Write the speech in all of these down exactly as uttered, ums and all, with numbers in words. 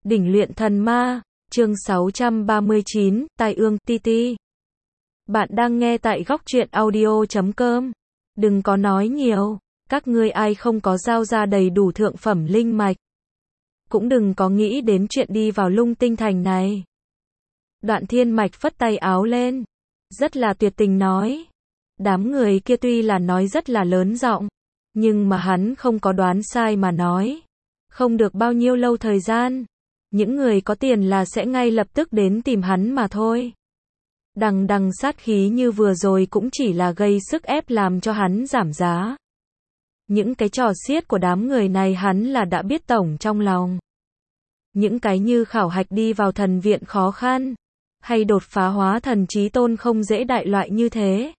Đỉnh luyện thần ma, chương sáu trăm ba mươi chín, tai ương, ti ti. Bạn đang nghe tại góc truyện audio chấm com. Đừng có nói nhiều, các ngươi ai không có giao ra đầy đủ thượng phẩm linh mạch. Cũng đừng có nghĩ đến chuyện đi vào Lung Tinh Thành này. Đoạn Thiên Mạch phất tay áo lên, rất là tuyệt tình nói. Đám người kia tuy là nói rất là lớn giọng, nhưng mà hắn không có đoán sai mà nói. Không được bao nhiêu lâu thời gian, những người có tiền là sẽ ngay lập tức đến tìm hắn mà thôi. Đằng đằng sát khí như vừa rồi cũng chỉ là gây sức ép làm cho hắn giảm giá. Những cái trò xiết của đám người này hắn là đã biết tổng trong lòng. Những cái như khảo hạch đi vào thần viện khó khăn, hay đột phá hóa thần chí tôn không dễ đại loại như thế.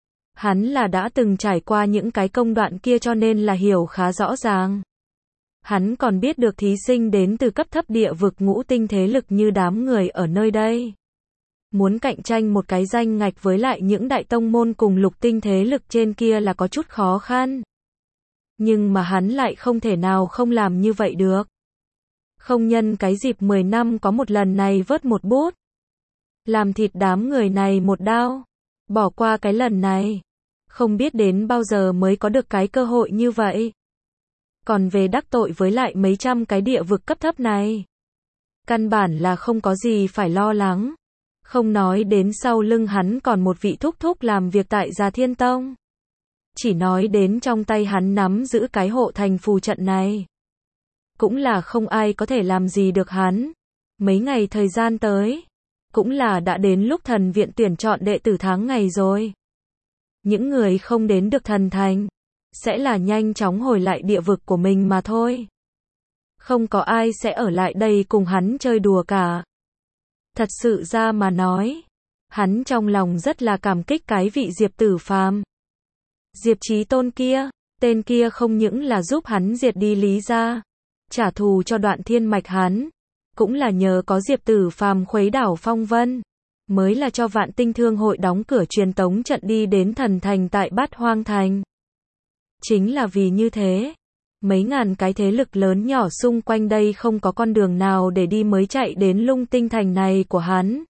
Hắn là đã từng trải qua những cái công đoạn kia cho nên là hiểu khá rõ ràng. Hắn còn biết được thí sinh đến từ cấp thấp địa vực ngũ tinh thế lực như đám người ở nơi đây. Muốn cạnh tranh một cái danh ngạch với lại những đại tông môn cùng lục tinh thế lực trên kia là có chút khó khăn. Nhưng mà hắn lại không thể nào không làm như vậy được. Không nhân cái dịp mười năm có một lần này vớt một bút. Làm thịt đám người này một đao. Bỏ qua cái lần này. Không biết đến bao giờ mới có được cái cơ hội như vậy. Còn về đắc tội với lại mấy trăm cái địa vực cấp thấp này, căn bản là không có gì phải lo lắng. Không nói đến sau lưng hắn còn một vị thúc thúc làm việc tại Già Thiên Tông. Chỉ nói đến trong tay hắn nắm giữ cái hộ thành phù trận này, cũng là không ai có thể làm gì được hắn. Mấy ngày thời gian tới, cũng là đã đến lúc thần viện tuyển chọn đệ tử tháng ngày rồi. Những người không đến được thần thành sẽ là nhanh chóng hồi lại địa vực của mình mà thôi. Không có ai sẽ ở lại đây cùng hắn chơi đùa cả. Thật sự ra mà nói, hắn trong lòng rất là cảm kích cái vị Diệp Tử Phàm. Diệp Chí Tôn kia, tên kia không những là giúp hắn diệt đi Lý gia, trả thù cho Đoạn Thiên Mạch hắn, cũng là nhờ có Diệp Tử Phàm khuấy đảo phong vân, mới là cho Vạn Tinh Thương hội đóng cửa truyền tống trận đi đến thần thành tại Bát Hoang Thành. Chính là vì như thế, mấy ngàn cái thế lực lớn nhỏ xung quanh đây không có con đường nào để đi mới chạy đến Lung Tinh Thành này của hắn.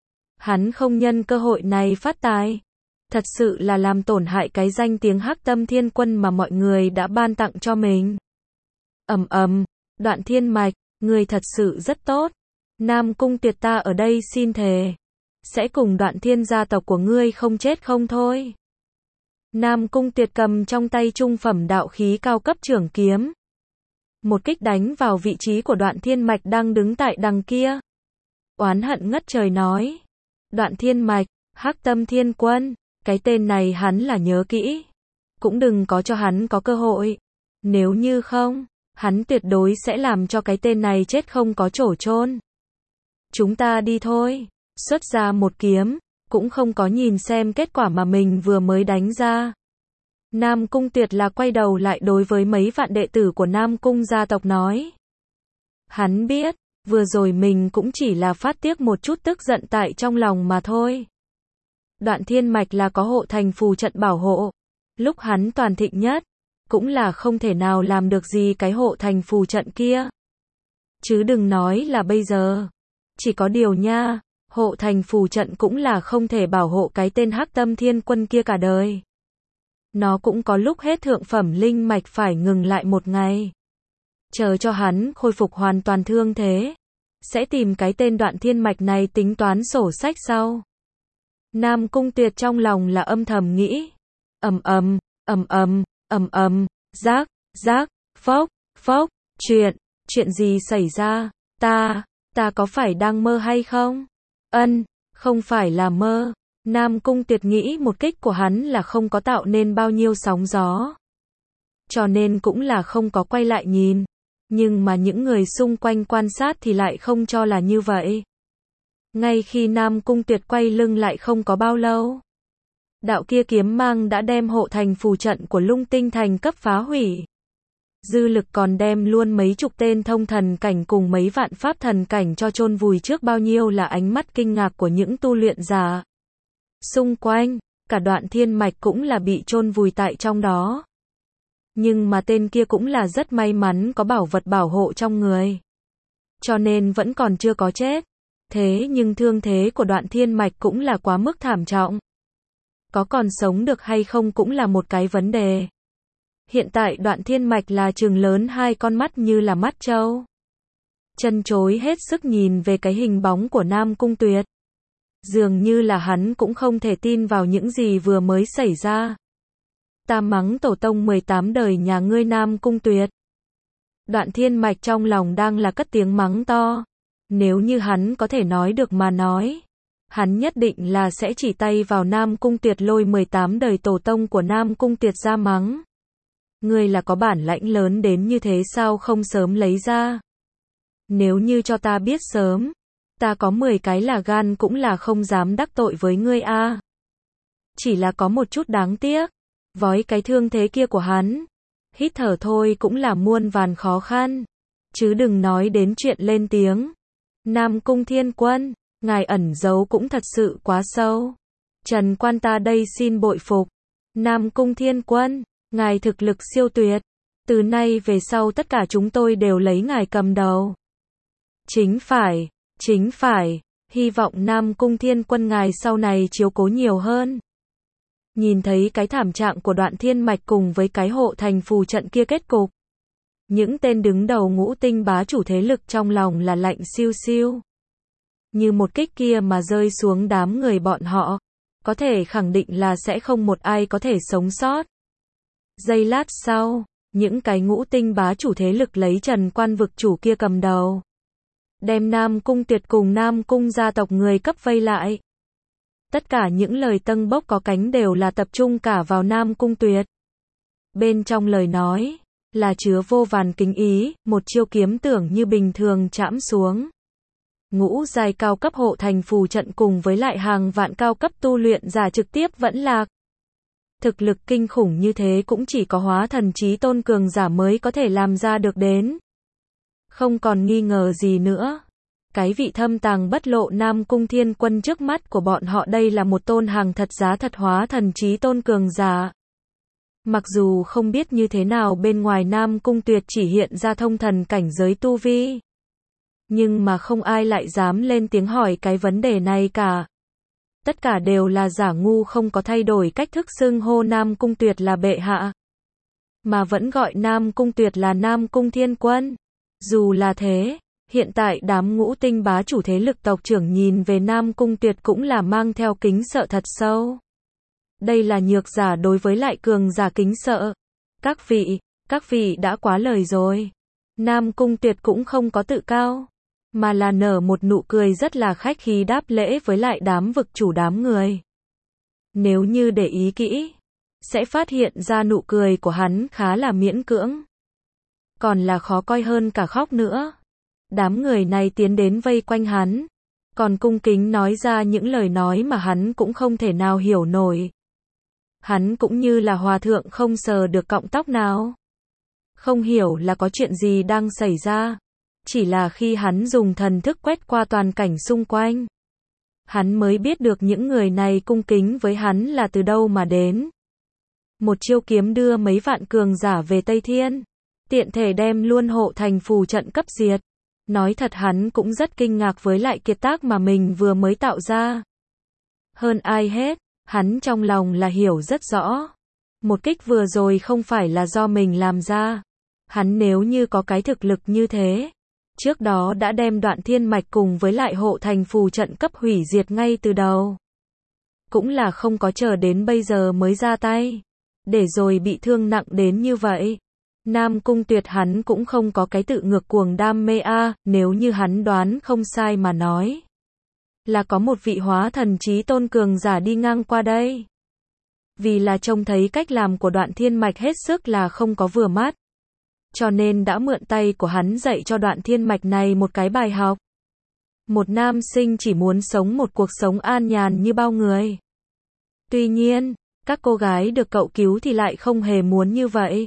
Hắn không nhân cơ hội này phát tài, thật sự là làm tổn hại cái danh tiếng Hắc Tâm Thiên Quân mà mọi người đã ban tặng cho mình. Ầm ầm, Đoạn Thiên Mạch, ngươi thật sự rất tốt. Nam Cung Tuyệt ta ở đây xin thề, sẽ cùng Đoạn Thiên gia tộc của ngươi không chết không thôi. Nam Cung Tuyệt cầm trong tay trung phẩm đạo khí cao cấp trưởng kiếm, một kích đánh vào vị trí của Đoạn Thiên Mạch đang đứng tại đằng kia. Oán hận ngất trời nói, Đoạn Thiên Mạch, Hắc Tâm Thiên Quân, cái tên này hắn là nhớ kỹ, cũng đừng có cho hắn có cơ hội. Nếu như không, hắn tuyệt đối sẽ làm cho cái tên này chết không có chỗ chôn. Chúng ta đi thôi. Xuất ra một kiếm, cũng không có nhìn xem kết quả mà mình vừa mới đánh ra. Nam Cung Tuyệt là quay đầu lại đối với mấy vạn đệ tử của Nam Cung gia tộc nói. Hắn biết, vừa rồi mình cũng chỉ là phát tiếc một chút tức giận tại trong lòng mà thôi. Đoạn Thiên Mạch là có hộ thành phù trận bảo hộ. Lúc hắn toàn thịnh nhất, cũng là không thể nào làm được gì cái hộ thành phù trận kia. Chứ đừng nói là bây giờ. Chỉ có điều nha, hộ thành phù trận cũng là không thể bảo hộ cái tên Hắc Tâm Thiên Quân kia cả đời. Nó cũng có lúc hết thượng phẩm linh mạch phải ngừng lại một ngày. Chờ cho hắn khôi phục hoàn toàn thương thế, sẽ tìm cái tên Đoạn Thiên Mạch này tính toán sổ sách sau. Nam Cung Tuyệt trong lòng là âm thầm nghĩ. Ầm ầm, ầm ầm, ầm ầm, rác, rác, phốc, phốc, chuyện, chuyện gì xảy ra? Ta, ta có phải đang mơ hay không? Ân, không phải là mơ. Nam Cung Tuyệt nghĩ một kích của hắn là không có tạo nên bao nhiêu sóng gió, cho nên cũng là không có quay lại nhìn. Nhưng mà những người xung quanh quan sát thì lại không cho là như vậy. Ngay khi Nam Cung Tuyệt quay lưng lại không có bao lâu, đạo kia kiếm mang đã đem hộ thành phù trận của Lung Tinh Thành cấp phá hủy. Dư lực còn đem luôn mấy chục tên thông thần cảnh cùng mấy vạn pháp thần cảnh cho chôn vùi trước bao nhiêu là ánh mắt kinh ngạc của những tu luyện giả. Xung quanh, cả Đoạn Thiên Mạch cũng là bị chôn vùi tại trong đó. Nhưng mà tên kia cũng là rất may mắn có bảo vật bảo hộ trong người. cho nên vẫn còn chưa có chết. Thế nhưng thương thế của Đoạn Thiên Mạch cũng là quá mức thảm trọng. Có còn sống được hay không cũng là một cái vấn đề. Hiện tại Đoạn Thiên Mạch là trừng lớn hai con mắt như là mắt trâu. Chân chối hết sức nhìn về cái hình bóng của Nam Cung Tuyệt. Dường như là hắn cũng không thể tin vào những gì vừa mới xảy ra. Ta mắng tổ tông mười tám đời nhà ngươi Nam Cung Tuyệt. Đoạn Thiên Mạch trong lòng đang là cất tiếng mắng to. Nếu như hắn có thể nói được mà nói, hắn nhất định là sẽ chỉ tay vào Nam Cung Tuyệt lôi mười tám đời tổ tông của Nam Cung Tuyệt ra mắng. Ngươi là có bản lãnh lớn đến như thế sao không sớm lấy ra? Nếu như cho ta biết sớm, ta có mười cái là gan cũng là không dám đắc tội với ngươi a. Chỉ là có một chút đáng tiếc, với cái thương thế kia của hắn, hít thở thôi cũng là muôn vàn khó khăn, chứ đừng nói đến chuyện lên tiếng. Nam Cung Thiên Quân, ngài ẩn giấu cũng thật sự quá sâu. Trần Quan ta đây xin bội phục. Nam Cung Thiên Quân, ngài thực lực siêu tuyệt. Từ nay về sau tất cả chúng tôi đều lấy ngài cầm đầu. Chính phải, chính phải, hy vọng Nam Cung Thiên Quân ngài sau này chiếu cố nhiều hơn. Nhìn thấy cái thảm trạng của Đoạn Thiên Mạch cùng với cái hộ thành phù trận kia kết cục. Những tên đứng đầu ngũ tinh bá chủ thế lực trong lòng là lạnh siêu siêu. Như một kích kia mà rơi xuống đám người bọn họ, có thể khẳng định là sẽ không một ai có thể sống sót. Giây lát sau, những cái ngũ tinh bá chủ thế lực lấy Trần Quan vực chủ kia cầm đầu. Đem Nam Cung Tuyệt cùng Nam Cung gia tộc người cấp vây lại. Tất cả những lời tâng bốc có cánh đều là tập trung cả vào Nam Cung Tuyệt. Bên trong lời nói, là chứa vô vàn kính ý, một chiêu kiếm tưởng như bình thường chạm xuống. Ngũ giai cao cấp hộ thành phù trận cùng với lại hàng vạn cao cấp tu luyện giả trực tiếp vẫn lạc. Thực lực kinh khủng như thế cũng chỉ có hóa thần chí tôn cường giả mới có thể làm ra được đến. Không còn nghi ngờ gì nữa. Cái vị thâm tàng bất lộ Nam Cung Thiên Quân trước mắt của bọn họ đây là một tôn hàng thật giá thật hóa thần chí tôn cường giả. Mặc dù không biết như thế nào bên ngoài Nam Cung Tuyệt chỉ hiện ra thông thần cảnh giới tu vi. Nhưng mà không ai lại dám lên tiếng hỏi cái vấn đề này cả. Tất cả đều là giả ngu không có thay đổi cách thức xưng hô Nam Cung Tuyệt là bệ hạ. Mà vẫn gọi Nam Cung Tuyệt là Nam Cung Thiên Quân. Dù là thế, hiện tại đám ngũ tinh bá chủ thế lực tộc trưởng nhìn về Nam Cung Tuyệt cũng là mang theo kính sợ thật sâu. Đây là nhược giả đối với lại cường giả kính sợ. Các vị, các vị đã quá lời rồi. Nam Cung Tuyệt cũng không có tự cao, mà là nở một nụ cười rất là khách khí đáp lễ với lại đám vực chủ đám người. Nếu như để ý kỹ, sẽ phát hiện ra nụ cười của hắn khá là miễn cưỡng. Còn là khó coi hơn cả khóc nữa. Đám người này tiến đến vây quanh hắn, còn cung kính nói ra những lời nói mà hắn cũng không thể nào hiểu nổi. Hắn cũng như là hòa thượng không sờ được cọng tóc nào. Không hiểu là có chuyện gì đang xảy ra. Chỉ là khi hắn dùng thần thức quét qua toàn cảnh xung quanh, hắn mới biết được những người này cung kính với hắn là từ đâu mà đến. Một chiêu kiếm đưa mấy vạn cường giả về Tây Thiên, tiện thể đem luôn hộ thành phù trận cấp diệt. Nói thật hắn cũng rất kinh ngạc với lại kiệt tác mà mình vừa mới tạo ra. Hơn ai hết, hắn trong lòng là hiểu rất rõ. Một kích vừa rồi không phải là do mình làm ra. Hắn nếu như có cái thực lực như thế, trước đó đã đem Đoạn Thiên Mạch cùng với lại hộ thành phù trận cấp hủy diệt ngay từ đầu. Cũng là không có chờ đến bây giờ mới ra tay. Để rồi bị thương nặng đến như vậy. Nam Cung Tuyệt hắn cũng không có cái tự ngược cuồng đam mê a, à, nếu như hắn đoán không sai mà nói. Là có một vị hóa thần chí tôn cường giả đi ngang qua đây. Vì là trông thấy cách làm của Đoạn Thiên Mạch hết sức là không có vừa mắt. Cho nên đã mượn tay của hắn dạy cho Đoạn Thiên Mạch này một cái bài học. Một nam sinh chỉ muốn sống một cuộc sống an nhàn như bao người. Tuy nhiên, các cô gái được cậu cứu thì lại không hề muốn như vậy.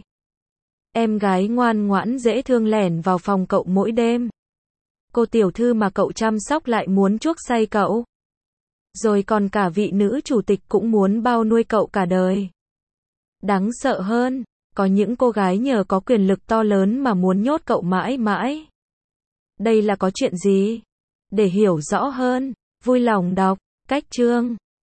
Em gái ngoan ngoãn dễ thương lẻn vào phòng cậu mỗi đêm. Cô tiểu thư mà cậu chăm sóc lại muốn chuốc say cậu. Rồi còn cả vị nữ chủ tịch cũng muốn bao nuôi cậu cả đời. Đáng sợ hơn, có những cô gái nhờ có quyền lực to lớn mà muốn nhốt cậu mãi mãi. Đây là có chuyện gì? Để hiểu rõ hơn, vui lòng đọc cách chương